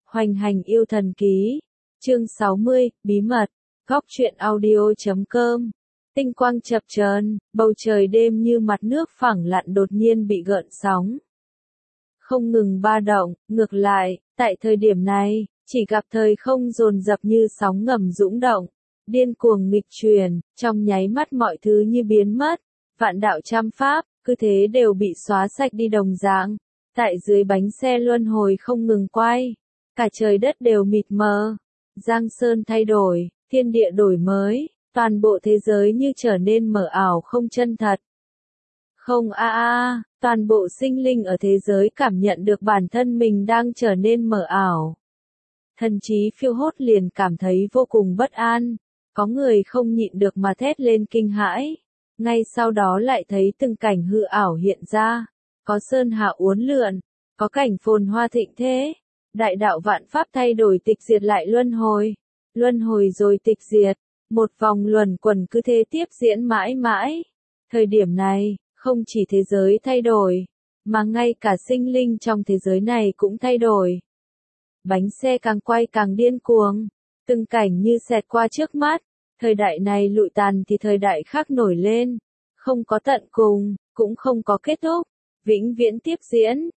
Hoành hành yêu thần ký. Chương 60, bí mật. Góc truyện audio.com. Tinh quang chập chờn, bầu trời đêm như mặt nước phẳng lặng đột nhiên bị gợn sóng. Không ngừng ba động, ngược lại, tại thời điểm này, chỉ gặp thời không dồn dập như sóng ngầm dũng động, điên cuồng nghịch chuyển, trong nháy mắt mọi thứ như biến mất, vạn đạo trăm pháp, cứ thế đều bị xóa sạch đi đồng dạng. Tại dưới bánh xe luân hồi không ngừng quay, cả trời đất đều mịt mờ, giang sơn thay đổi, thiên địa đổi mới, toàn bộ thế giới như trở nên mờ ảo không chân thật. Không toàn bộ sinh linh ở thế giới cảm nhận được bản thân mình đang trở nên mờ ảo. Thần trí phiêu hốt liền cảm thấy vô cùng bất an, có người không nhịn được mà thét lên kinh hãi. Ngay sau đó lại thấy từng cảnh hư ảo hiện ra, có sơn hà uốn lượn, có cảnh phồn hoa thịnh thế, đại đạo vạn pháp thay đổi tịch diệt lại luân hồi rồi tịch diệt, một vòng luẩn quẩn cứ thế tiếp diễn mãi mãi. Thời điểm này, không chỉ thế giới thay đổi, mà ngay cả sinh linh trong thế giới này cũng thay đổi. Bánh xe càng quay càng điên cuồng, từng cảnh như xẹt qua trước mắt, thời đại này lụi tàn thì thời đại khác nổi lên, không có tận cùng, cũng không có kết thúc, vĩnh viễn tiếp diễn,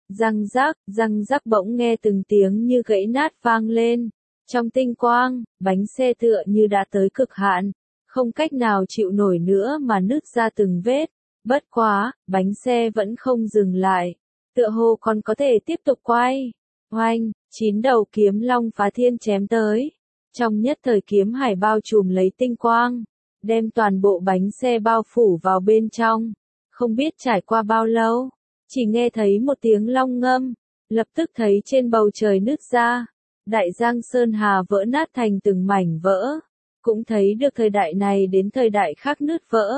răng rắc bỗng nghe từng tiếng như gãy nát vang lên. Trong tinh quang, bánh xe tựa như đã tới cực hạn, không cách nào chịu nổi nữa mà nứt ra từng vết. Bất quá, bánh xe vẫn không dừng lại, tựa hồ còn có thể tiếp tục quay. Oanh, 9 đầu kiếm long phá thiên chém tới. Trong nhất thời kiếm hải bao trùm lấy tinh quang, đem toàn bộ bánh xe bao phủ vào bên trong. Không biết trải qua bao lâu, chỉ nghe thấy một tiếng long ngâm, lập tức thấy trên bầu trời nứt ra, đại giang sơn hà vỡ nát thành từng mảnh vỡ, cũng thấy được thời đại này đến thời đại khác nứt vỡ.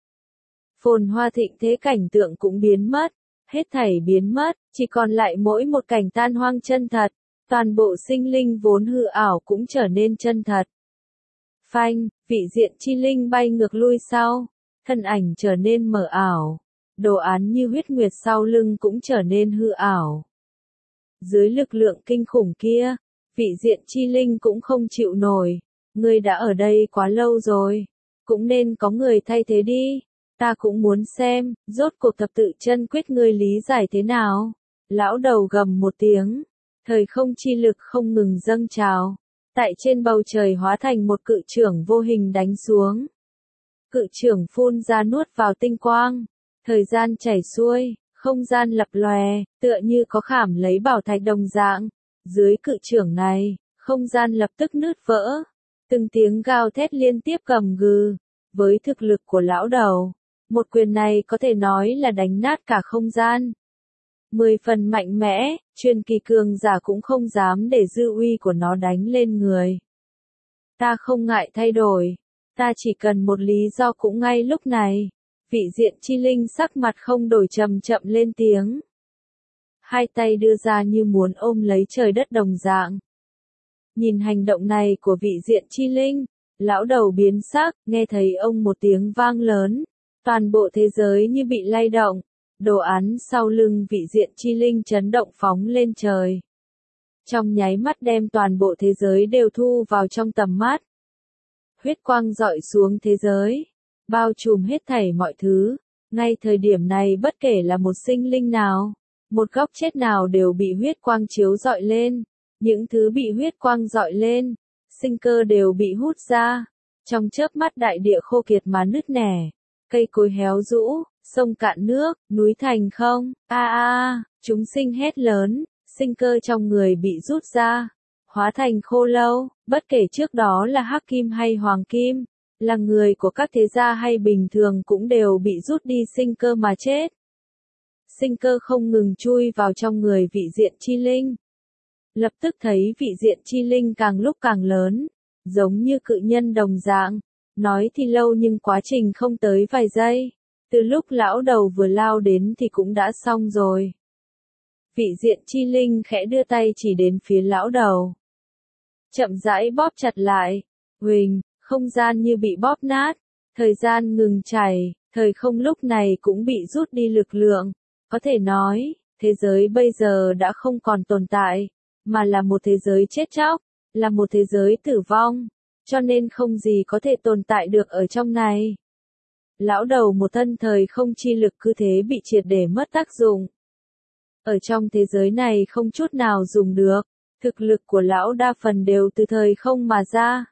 Phồn hoa thịnh thế cảnh tượng cũng biến mất, hết thảy biến mất, chỉ còn lại mỗi một cảnh tan hoang chân thật, toàn bộ sinh linh vốn hư ảo cũng trở nên chân thật. Phanh, vị diện chi linh bay ngược lui sau, thân ảnh trở nên mờ ảo, đồ án như huyết nguyệt sau lưng cũng trở nên hư ảo. Dưới lực lượng kinh khủng kia, vị diện chi linh cũng không chịu nổi, ngươi đã ở đây quá lâu rồi, cũng nên có người thay thế đi. Ta cũng muốn xem, rốt cuộc thập tự chân quyết ngươi lý giải thế nào. Lão đầu gầm một tiếng, thời không chi lực không ngừng dâng trào, tại trên bầu trời hóa thành một cự chưởng vô hình đánh xuống. Cự chưởng phun ra nuốt vào tinh quang, thời gian chảy xuôi, không gian lập lòe, tựa như có khảm lấy bảo thạch đồng dạng. Dưới cự chưởng này, không gian lập tức nứt vỡ, từng tiếng gào thét liên tiếp gầm gừ. Với thực lực của lão đầu, một quyền này có thể nói là đánh nát cả không gian. 10 phần mạnh mẽ, truyền kỳ cường giả cũng không dám để dư uy của nó đánh lên người. Ta không ngại thay đổi, ta chỉ cần một lý do cũng ngay lúc này. Vị diện chi linh sắc mặt không đổi chậm chậm lên tiếng. Hai tay đưa ra như muốn ôm lấy trời đất đồng dạng. Nhìn hành động này của vị diện chi linh, lão đầu biến sắc, nghe thấy ông một tiếng vang lớn. Toàn bộ thế giới như bị lay động, đồ án sau lưng vị diện chi linh chấn động phóng lên trời. Trong nháy mắt đem toàn bộ thế giới đều thu vào trong tầm mắt. Huyết quang rọi xuống thế giới, bao trùm hết thảy mọi thứ. Ngay thời điểm này bất kể là một sinh linh nào, một góc chết nào đều bị huyết quang chiếu rọi lên. Những thứ bị huyết quang rọi lên, sinh cơ đều bị hút ra. Trong chớp mắt đại địa khô kiệt mà nứt nẻ. Cây cối héo rũ, sông cạn nước, núi thành không, chúng sinh hét lớn, sinh cơ trong người bị rút ra, hóa thành khô lâu, bất kể trước đó là hắc kim hay hoàng kim, là người của các thế gia hay bình thường cũng đều bị rút đi sinh cơ mà chết. Sinh cơ không ngừng chui vào trong người vị diện chi linh. Lập tức thấy vị diện chi linh càng lúc càng lớn, giống như cự nhân đồng dạng. Nói thì lâu nhưng quá trình không tới vài giây. Từ lúc lão đầu vừa lao đến thì cũng đã xong rồi. Vị diện chi linh khẽ đưa tay chỉ đến phía lão đầu. Chậm rãi bóp chặt lại. Huỳnh, không gian như bị bóp nát. Thời gian ngừng chảy, thời không lúc này cũng bị rút đi lực lượng. Có thể nói, thế giới bây giờ đã không còn tồn tại. mà là một thế giới chết chóc, là một thế giới tử vong, cho nên không gì có thể tồn tại được ở trong này. Lão đầu một thân thời không chi lực cứ thế bị triệt để mất tác dụng. Ở trong thế giới này không chút nào dùng được, thực lực của lão đa phần đều từ thời không mà ra.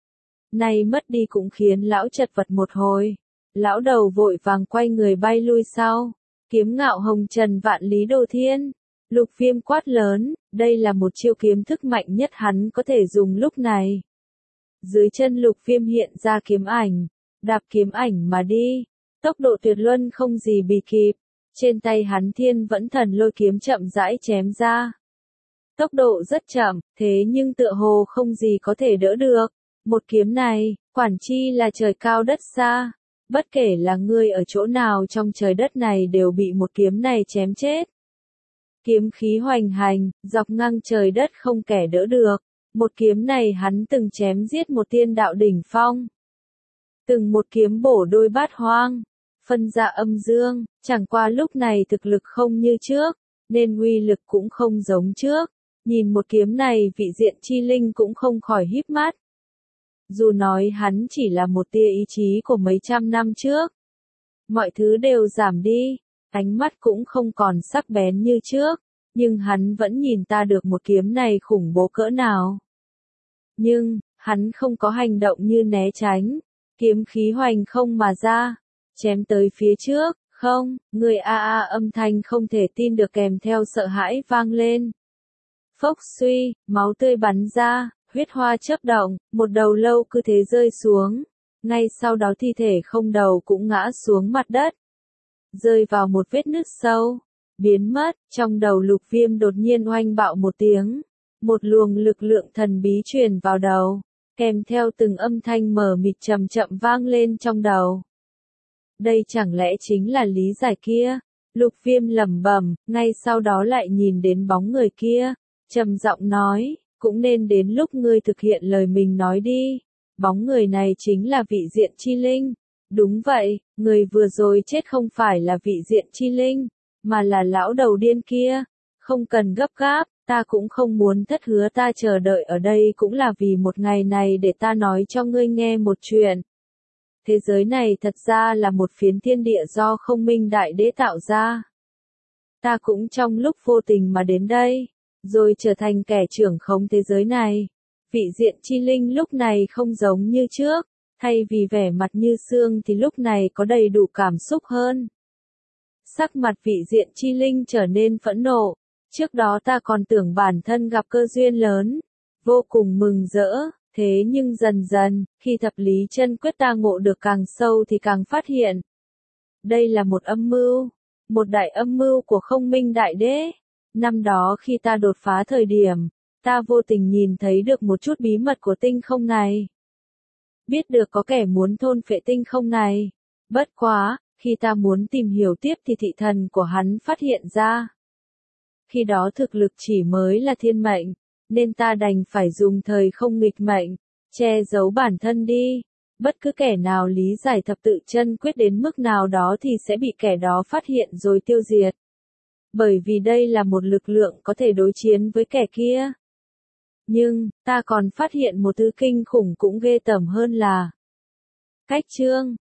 Này mất đi cũng khiến lão chật vật một hồi. Lão đầu vội vàng quay người bay lui sau. Kiếm ngạo hồng trần vạn lý đồ thiên. Lục Viêm quát lớn, đây là một chiêu kiếm thức mạnh nhất hắn có thể dùng lúc này. Dưới chân Lục Viêm hiện ra kiếm ảnh, đạp kiếm ảnh mà đi. Tốc độ tuyệt luân không gì bì kịp. Trên tay hắn thiên vẫn thần lôi kiếm chậm rãi chém ra. Tốc độ rất chậm, thế nhưng tựa hồ không gì có thể đỡ được. Một kiếm này, quản chi là trời cao đất xa. Bất kể là ngươi ở chỗ nào trong trời đất này đều bị một kiếm này chém chết. Kiếm khí hoành hành, dọc ngang trời đất không kẻ đỡ được. Một kiếm này hắn từng chém giết một tiên đạo đỉnh phong. Từng một kiếm bổ đôi bát hoang. Phân ra âm dương, chẳng qua lúc này thực lực không như trước, nên uy lực cũng không giống trước. Nhìn một kiếm này vị diện chi linh cũng không khỏi híp mắt. Dù nói hắn chỉ là một tia ý chí của mấy trăm năm trước. Mọi thứ đều giảm đi, ánh mắt cũng không còn sắc bén như trước, nhưng hắn vẫn nhìn ta được một kiếm này khủng bố cỡ nào. Nhưng, hắn không có hành động như né tránh, kiếm khí hoành không mà ra, chém tới phía trước, không, người âm thanh không thể tin được kèm theo sợ hãi vang lên. Phốc suy, máu tươi bắn ra. Huyết hoa chớp động, một đầu lâu cứ thế rơi xuống. Ngay sau đó thi thể không đầu cũng ngã xuống mặt đất. Rơi vào một vết nứt sâu. Biến mất, trong đầu Lục Viêm đột nhiên oanh bạo một tiếng. Một luồng lực lượng thần bí truyền vào đầu. Kèm theo từng âm thanh mờ mịt chậm chậm vang lên trong đầu. Đây chẳng lẽ chính là lý giải kia? Lục Viêm lẩm bẩm, ngay sau đó lại nhìn đến bóng người kia. Trầm giọng nói. Cũng nên đến lúc ngươi thực hiện lời mình nói đi. Bóng người này chính là vị diện chi linh. Đúng vậy, người vừa rồi chết không phải là vị diện chi linh, mà là lão đầu điên kia. Không cần gấp gáp, ta cũng không muốn thất hứa, ta chờ đợi ở đây cũng là vì một ngày này để ta nói cho ngươi nghe một chuyện. Thế giới này thật ra là một phiến thiên địa do không minh đại đế tạo ra. Ta cũng trong lúc vô tình mà đến đây. Rồi trở thành kẻ trưởng khống thế giới này. Vị diện chi linh lúc này không giống như trước, thay vì vẻ mặt như xương thì lúc này có đầy đủ cảm xúc hơn. Sắc mặt vị diện chi linh trở nên phẫn nộ, trước đó ta còn tưởng bản thân gặp cơ duyên lớn, vô cùng mừng rỡ, thế nhưng dần dần, khi thập lý chân quyết ta ngộ được càng sâu thì càng phát hiện. Đây là một âm mưu, một đại âm mưu của không minh đại đế. Năm đó khi ta đột phá thời điểm, ta vô tình nhìn thấy được một chút bí mật của tinh không này. Biết được có kẻ muốn thôn phệ tinh không này. Bất quá, khi ta muốn tìm hiểu tiếp thì thị thần của hắn phát hiện ra. Khi đó thực lực chỉ mới là thiên mệnh, nên ta đành phải dùng thời không nghịch mệnh, che giấu bản thân đi. Bất cứ kẻ nào lý giải thập tự chân quyết đến mức nào đó thì sẽ bị kẻ đó phát hiện rồi tiêu diệt. Bởi vì đây là một lực lượng có thể đối chiến với kẻ kia. Nhưng, ta còn phát hiện một thứ kinh khủng cũng ghê tởm hơn là cách chương